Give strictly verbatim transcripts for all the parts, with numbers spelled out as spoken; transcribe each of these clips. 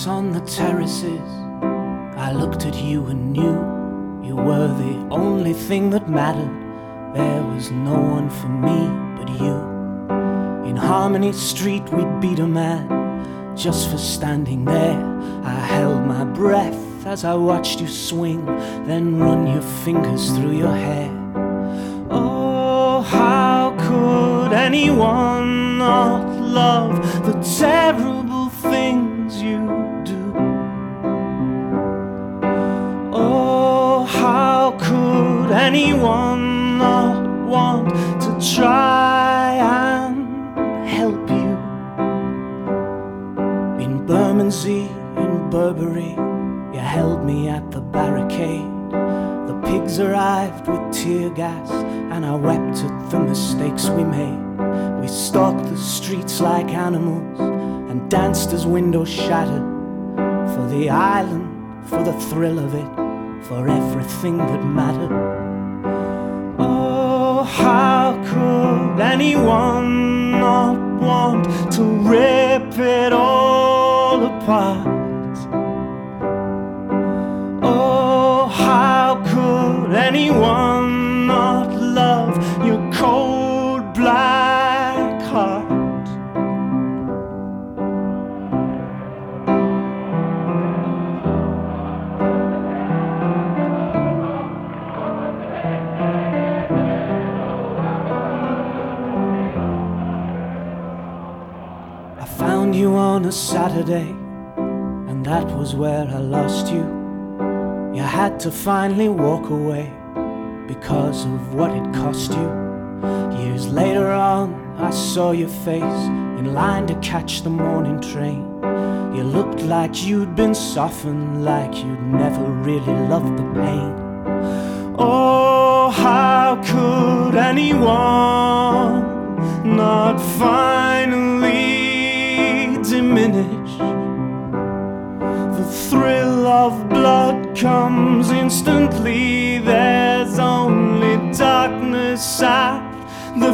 nights on the terraces, I looked at you and knew you were the only thing that mattered. There was no one for me but you. In Harmony Street we'd beat a man just for standing there. I held my breath as I watched you swing, then run your fingers through your hair. Oh, how could anyone not love the terrible things you do? Oh, how could anyone not want to try and help you? In Bermondsey, in Burberry, you held me at the barricade. The pigs arrived with tear gas, and I wept at the mistakes we made. We stalked the streets like animals and danced as windows shattered. For the island, for the thrill of it, for everything that mattered. Oh, how could anyone not want to rip it all apart? Oh, how could anyone not love your cold black heart? I found you on a Saturday, and that was where I lost you. You had to finally walk away because of what it cost you. Years later on, I saw your face in line to catch the morning train. You looked like you'd been softened, like you'd never really loved the pain. Oh, how could anyone not finally diminish? The thrill of blood comes instantly. There's only darkness at the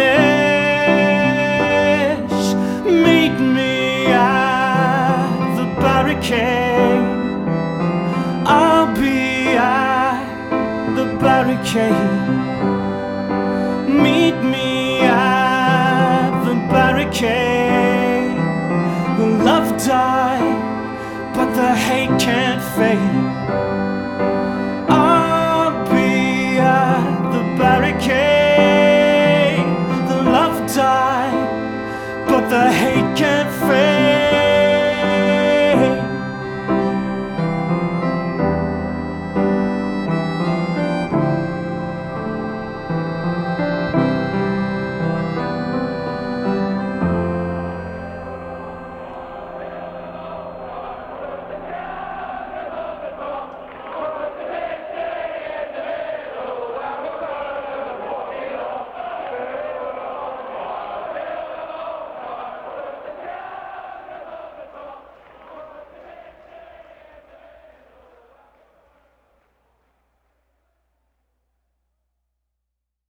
finish. Meet me at the barricade. I'll be at the barricade. Meet me at the barricade. The love died, but the hate can't fade.